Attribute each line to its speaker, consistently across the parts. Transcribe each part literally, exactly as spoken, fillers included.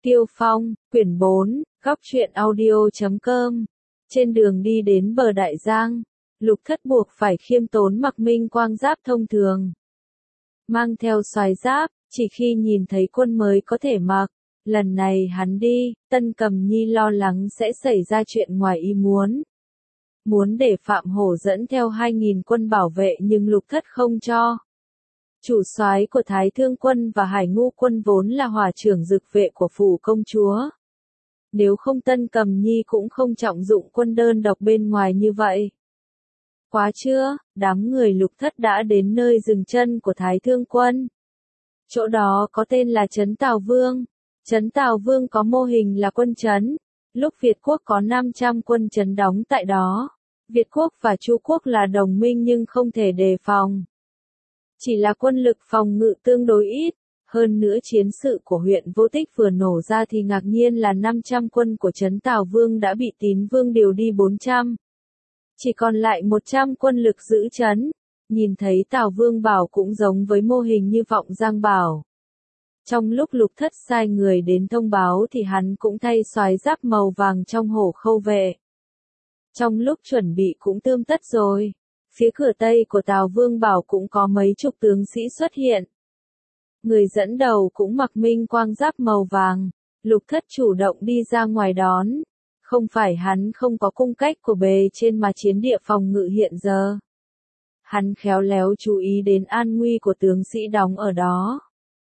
Speaker 1: Tiêu Phong, quyển bốn, góc truyện audio chấm com. Trên đường đi đến bờ Đại Giang, Lục Thất buộc phải khiêm tốn mặc minh quang giáp thông thường. Mang theo soái giáp, chỉ khi nhìn thấy quân mới có thể mặc. Lần này hắn đi, Tân Cầm Nhi lo lắng sẽ xảy ra chuyện ngoài ý muốn. Muốn để Phạm Hổ dẫn theo hai nghìn quân bảo vệ nhưng Lục Thất không cho. Chủ soái của Thái Thương quân và Hải Ngu quân vốn là hỏa trưởng dực vệ của phủ công chúa. Nếu không Tân Cầm Nhi cũng không trọng dụng quân đơn độc bên ngoài như vậy. Quá trưa, đám người Lục Thất đã đến nơi dừng chân của Thái Thương quân. Chỗ đó có tên là Trấn Tào Vương. Trấn Tào Vương có mô hình là quân trấn. Lúc Việt quốc có năm trăm quân trấn đóng tại đó. Việt quốc và Chu quốc là đồng minh nhưng không thể đề phòng. Chỉ là quân lực phòng ngự tương đối ít. Hơn nữa chiến sự của huyện Vô Tích vừa nổ ra thì ngạc nhiên là năm trăm quân của Trấn Tào Vương đã bị Tín Vương điều đi bốn trăm. Chỉ còn lại một trăm quân lực giữ trấn. Nhìn thấy Tào Vương bảo cũng giống với mô hình như Vọng Giang bảo. Trong lúc Lục Thất sai người đến thông báo thì hắn cũng thay soái giáp màu vàng trong hổ khâu vệ. Trong lúc chuẩn bị cũng tươm tất rồi. Phía cửa tây của Tào Vương bảo cũng có mấy chục tướng sĩ xuất hiện. Người dẫn đầu cũng mặc minh quang giáp màu vàng. Lục Thất chủ động đi ra ngoài đón. Không phải hắn không có cung cách của bề trên mà chiến địa phòng ngự hiện giờ. Hắn khéo léo chú ý đến an nguy của tướng sĩ đóng ở đó.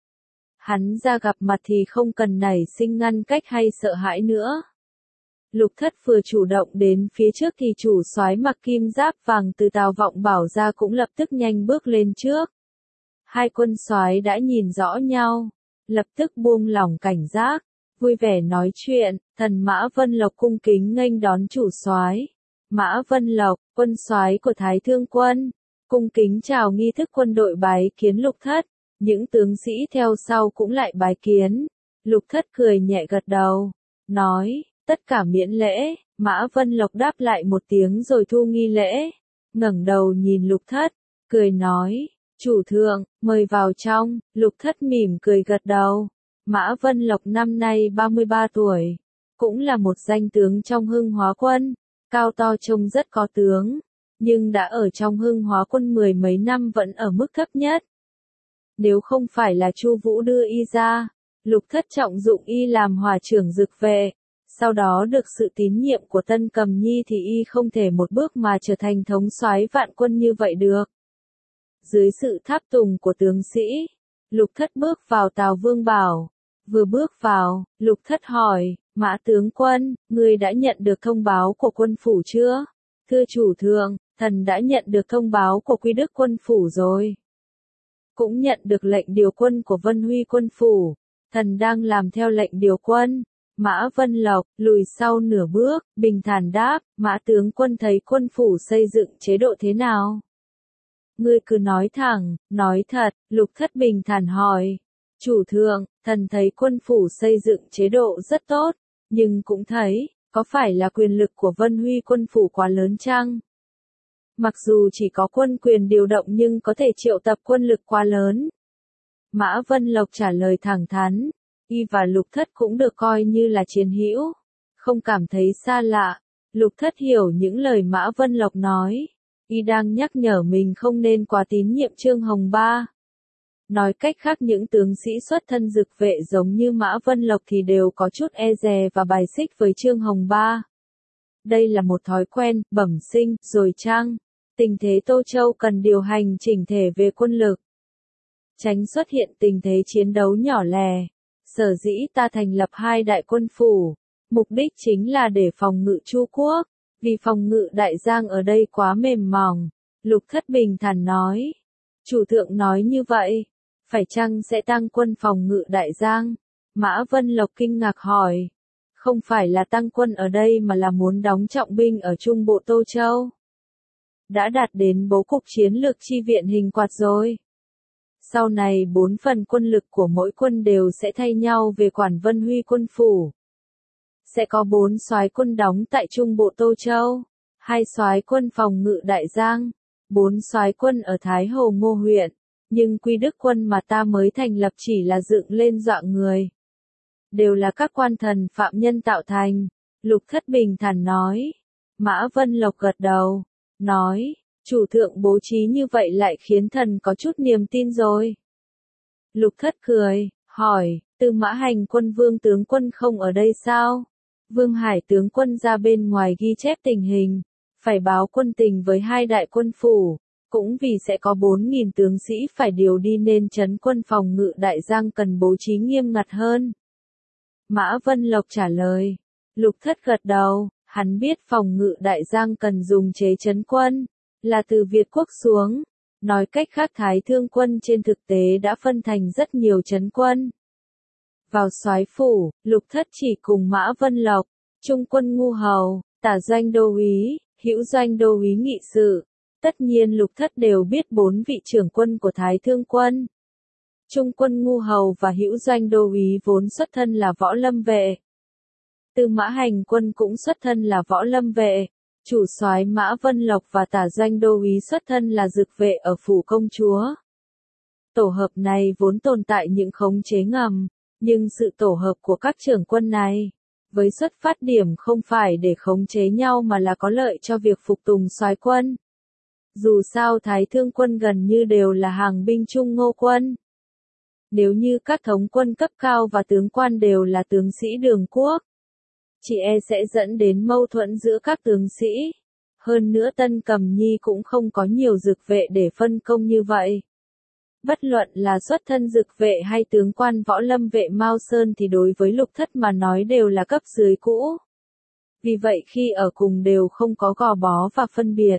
Speaker 1: Hắn ra gặp mặt thì không cần nảy sinh ngăn cách hay sợ hãi nữa. Lục Thất vừa chủ động đến phía trước thì chủ soái mặc kim giáp vàng từ Tào Vọng bảo ra cũng lập tức nhanh bước lên trước. Hai quân soái đã nhìn rõ nhau, lập tức buông lỏng cảnh giác, vui vẻ nói chuyện. Thần Mã Vân Lộc cung kính nghênh đón chủ soái. Mã Vân Lộc, quân soái của Thái Thương quân, cung kính chào nghi thức quân đội bái kiến Lục Thất. Những tướng sĩ theo sau cũng lại bái kiến. Lục Thất cười nhẹ gật đầu, nói, tất cả miễn lễ. Mã Vân Lộc đáp lại một tiếng rồi thu nghi lễ, ngẩng đầu nhìn Lục Thất, cười nói, chủ thượng, mời vào trong. Lục Thất mỉm cười gật đầu. Mã Vân Lộc năm nay ba mươi ba tuổi, cũng là một danh tướng trong Hưng Hóa quân, cao to trông rất có tướng, nhưng đã ở trong Hưng Hóa quân mười mấy năm vẫn ở mức thấp nhất. Nếu không phải là Chu Vũ đưa y ra, Lục Thất trọng dụng y làm hỏa trưởng dực vệ, sau đó được sự tín nhiệm của Tân Cầm Nhi thì y không thể một bước mà trở thành thống soái vạn quân như vậy được. Dưới sự tháp tùng của tướng sĩ, Lục Thất bước vào Tào Vương bảo. Vừa bước vào, Lục Thất hỏi, Mã tướng quân, ngươi đã nhận được thông báo của quân phủ chưa? Thưa chủ thượng, thần đã nhận được thông báo của Quy Đức quân phủ rồi. Cũng nhận được lệnh điều quân của Vân Huy quân phủ, thần đang làm theo lệnh điều quân. Mã Vân Lộc lùi sau nửa bước, bình thản đáp, Mã tướng quân thấy quân phủ xây dựng chế độ thế nào? Ngươi cứ nói thẳng, nói thật. Lục Thất bình thản hỏi. Chủ thượng, thần thấy quân phủ xây dựng chế độ rất tốt, nhưng cũng thấy, có phải là quyền lực của Vân Huy quân phủ quá lớn chăng? Mặc dù chỉ có quân quyền điều động nhưng có thể triệu tập quân lực quá lớn. Mã Vân Lộc trả lời thẳng thắn, y và Lục Thất cũng được coi như là chiến hữu, không cảm thấy xa lạ. Lục Thất hiểu những lời Mã Vân Lộc nói, y đang nhắc nhở mình không nên quá tín nhiệm Trương Hồng Ba. Nói cách khác những tướng sĩ xuất thân dực vệ giống như Mã Vân Lộc thì đều có chút e dè và bài xích với Trương Hồng Ba. Đây là một thói quen, bẩm sinh, rồi chăng? Tình thế Tô Châu cần điều hành chỉnh thể về quân lực. Tránh xuất hiện tình thế chiến đấu nhỏ lẻ. Sở dĩ ta thành lập hai đại quân phủ. Mục đích chính là để phòng ngự Chu quốc. Vì phòng ngự Đại Giang ở đây quá mềm mỏng. Lục Thất bình thản nói. Chủ thượng nói như vậy. Phải chăng sẽ tăng quân phòng ngự Đại Giang? Mã Vân Lộc kinh ngạc hỏi. Không phải là tăng quân ở đây mà là muốn đóng trọng binh ở trung bộ Tô Châu. Đã đạt đến bố cục chiến lược chi viện hình quạt rồi. Sau này bốn phần quân lực của mỗi quân đều sẽ thay nhau về quản Vân Huy quân phủ. Sẽ có bốn soái quân đóng tại trung bộ Tô Châu, hai soái quân phòng ngự Đại Giang, bốn soái quân ở Thái Hồ Ngô huyện. Nhưng Quy Đức quân mà ta mới thành lập chỉ là dựng lên dọa người. đều là các quan thần phạm nhân tạo thành. Lục Thất bình thản nói. Mã Vân Lộc gật đầu, nói, chủ thượng bố trí như vậy lại khiến thần có chút niềm tin rồi. Lục Thất cười, hỏi, Tư Mã Hành quân Vương tướng quân không ở đây sao? Vương Hải tướng quân ra bên ngoài ghi chép tình hình, phải báo quân tình với hai đại quân phủ, cũng vì sẽ có bốn nghìn tướng sĩ phải điều đi nên trấn quân phòng ngự Đại Giang cần bố trí nghiêm ngặt hơn. Mã Vân Lộc trả lời. Lục Thất gật đầu, hắn biết phòng ngự Đại Giang cần dùng chế trấn quân, là từ Việt quốc xuống. Nói cách khác Thái Thương quân trên thực tế đã phân thành rất nhiều trấn quân. Vào soái phủ, Lục Thất chỉ cùng Mã Vân Lộc, trung quân Ngu Hầu, tả doanh đô úy, hữu doanh đô úy nghị sự. Tất nhiên Lục Thất đều biết bốn vị trưởng quân của Thái Thương quân. Trung quân Ngu Hầu và hữu doanh đô úy vốn xuất thân là võ lâm vệ. Tư Mã Hành quân cũng xuất thân là võ lâm vệ. Chủ soái Mã Vân Lộc và tả doanh đô úy xuất thân là dực vệ ở phủ công chúa. Tổ hợp này vốn tồn tại những khống chế ngầm, nhưng sự tổ hợp của các trưởng quân này, với xuất phát điểm không phải để khống chế nhau mà là có lợi cho việc phục tùng soái quân. Dù sao Thái Thương quân gần như đều là hàng binh trung ngô quân. Nếu như các thống quân cấp cao và tướng quan đều là tướng sĩ đường quốc, chỉ e sẽ dẫn đến mâu thuẫn giữa các tướng sĩ. Hơn nữa Tân Cầm Nhi cũng không có nhiều dực vệ để phân công như vậy. Bất luận là xuất thân dực vệ hay tướng quan võ lâm vệ Mao Sơn thì đối với Lục Thất mà nói đều là cấp dưới cũ. Vì vậy khi ở cùng đều không có gò bó và phân biệt.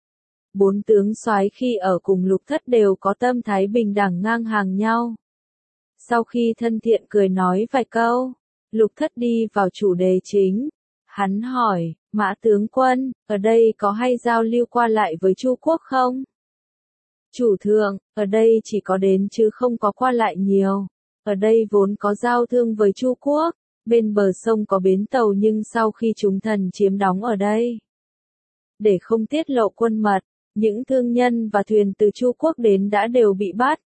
Speaker 1: Bốn tướng soái khi ở cùng Lục Thất đều có tâm thái bình đẳng ngang hàng nhau. Sau khi thân thiện cười nói vài câu, Lục Thất đi vào chủ đề chính. Hắn hỏi, Mã tướng quân, ở đây có hay giao lưu qua lại với Chu quốc không? Chủ thượng, ở đây chỉ có đến chứ không có qua lại nhiều. Ở đây vốn có giao thương với Chu quốc, bên bờ sông có bến tàu nhưng sau khi chúng thần chiếm đóng ở đây, để không tiết lộ quân mật, những thương nhân và thuyền từ Chu quốc đến đã đều bị bắt.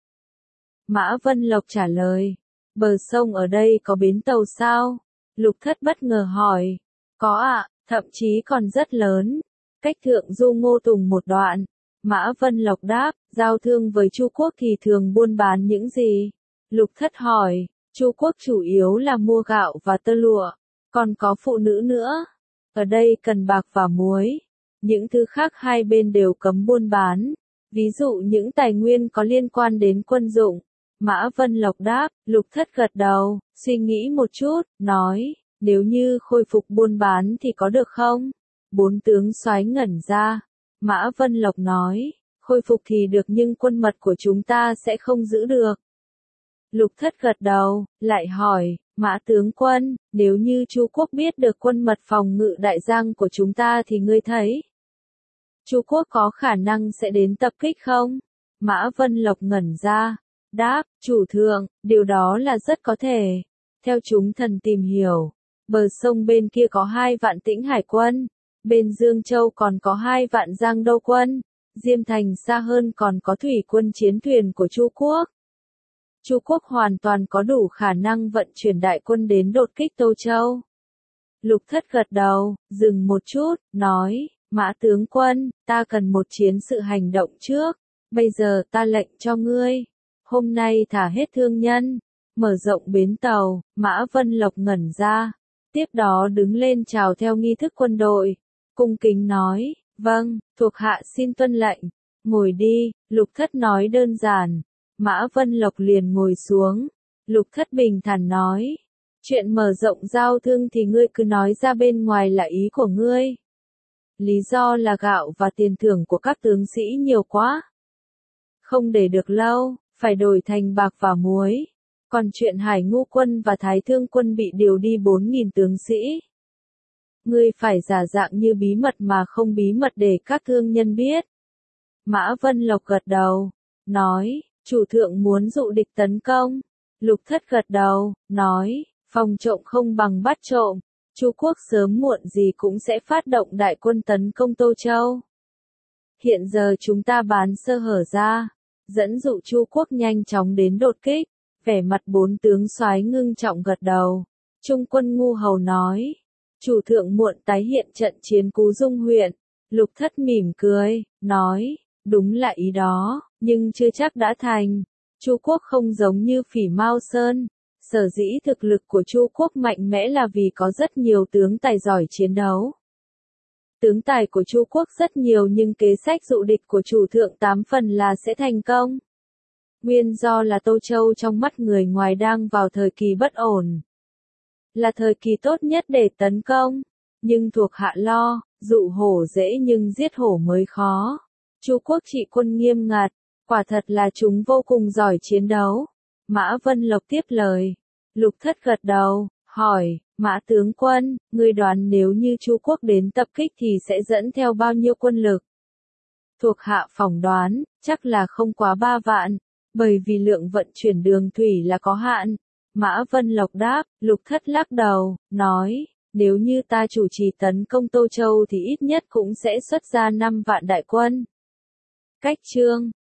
Speaker 1: Mã Vân Lộc trả lời, bờ sông ở đây có bến tàu sao? Lục Thất bất ngờ hỏi, có ạ, thậm chí còn rất lớn, cách thượng du Ngô Tùng một đoạn. Mã Vân Lộc đáp, giao thương với Chu quốc thì thường buôn bán những gì? Lục Thất hỏi, Chu quốc chủ yếu là mua gạo và tơ lụa, còn có phụ nữ nữa. Ở đây cần bạc và muối. Những thứ khác hai bên đều cấm buôn bán, ví dụ những tài nguyên có liên quan đến quân dụng. Mã Vân Lộc đáp, Lục Thất gật đầu, suy nghĩ một chút, nói, nếu như khôi phục buôn bán thì có được không? Bốn tướng soái ngẩn ra. Mã Vân Lộc nói, khôi phục thì được nhưng quân mật của chúng ta sẽ không giữ được. Lục Thất gật đầu, lại hỏi, Mã tướng quân, nếu như Chu quốc biết được quân mật phòng ngự Đại Giang của chúng ta thì ngươi thấy Chu quốc có khả năng sẽ đến tập kích không? Mã Vân Lộc ngẩn ra, đáp, chủ thượng, điều đó là rất có thể. Theo chúng thần tìm hiểu, bờ sông bên kia có hai vạn Tĩnh Hải quân, bên Dương Châu còn có hai vạn Giang Đô quân, Diêm Thành xa hơn còn có thủy quân chiến thuyền của Chu quốc. Chu quốc hoàn toàn có đủ khả năng vận chuyển đại quân đến đột kích Tô Châu. Lục Thất gật đầu, dừng một chút, nói, Mã tướng quân, ta cần một chiến sự hành động trước, bây giờ ta lệnh cho ngươi. Hôm nay thả hết thương nhân, mở rộng bến tàu. Mã Vân Lộc ngẩn ra, tiếp đó đứng lên chào theo nghi thức quân đội, cung kính nói, vâng, thuộc hạ xin tuân lệnh, ngồi đi. Lục Thất nói đơn giản, Mã Vân Lộc liền ngồi xuống. Lục Thất bình thản nói, chuyện mở rộng giao thương thì ngươi cứ nói ra, bên ngoài là ý của ngươi. Lý do là gạo và tiền thưởng của các tướng sĩ nhiều quá, không để được lâu, phải đổi thành bạc và muối. Còn chuyện Hải Ngưu quân và Thái Thương quân bị điều đi bốn nghìn tướng sĩ, ngươi phải giả dạng như bí mật mà không bí mật để các thương nhân biết. Mã Vân Lộc gật đầu, nói, chủ thượng muốn dụ địch tấn công. Lục Thất gật đầu, nói, phòng trộm không bằng bắt trộm. Chu quốc sớm muộn gì cũng sẽ phát động đại quân tấn công Tô Châu. Hiện giờ chúng ta bán sơ hở ra, dẫn dụ Chu quốc nhanh chóng đến đột kích. Vẻ mặt bốn tướng soái ngưng trọng gật đầu. Trung quân Ngu Hầu nói. Chủ thượng muộn tái hiện trận chiến Cú Dung huyện. Lục Thất mỉm cười, nói, đúng là ý đó, nhưng chưa chắc đã thành. Chu quốc không giống như Phỉ Mao Sơn. Sở dĩ thực lực của Chu quốc mạnh mẽ là vì có rất nhiều tướng tài giỏi chiến đấu. Tướng tài của Chu quốc rất nhiều nhưng kế sách dụ địch của chủ thượng tám phần là sẽ thành công. Nguyên do là Tô Châu trong mắt người ngoài đang vào thời kỳ bất ổn. Là thời kỳ tốt nhất để tấn công. Nhưng thuộc hạ lo, dụ hổ dễ nhưng giết hổ mới khó. Chu quốc trị quân nghiêm ngặt, quả thật là chúng vô cùng giỏi chiến đấu. Mã Vân Lộc tiếp lời. Lục Thất gật đầu, hỏi, Mã tướng quân, ngươi đoán nếu như Chu quốc đến tập kích thì sẽ dẫn theo bao nhiêu quân lực? Thuộc hạ phỏng đoán, chắc là không quá ba vạn, bởi vì lượng vận chuyển đường thủy là có hạn. Mã Vân Lộc đáp, Lục Thất lắc đầu, nói, nếu như ta chủ trì tấn công Tô Châu thì ít nhất cũng sẽ xuất ra năm vạn đại quân. Cách chương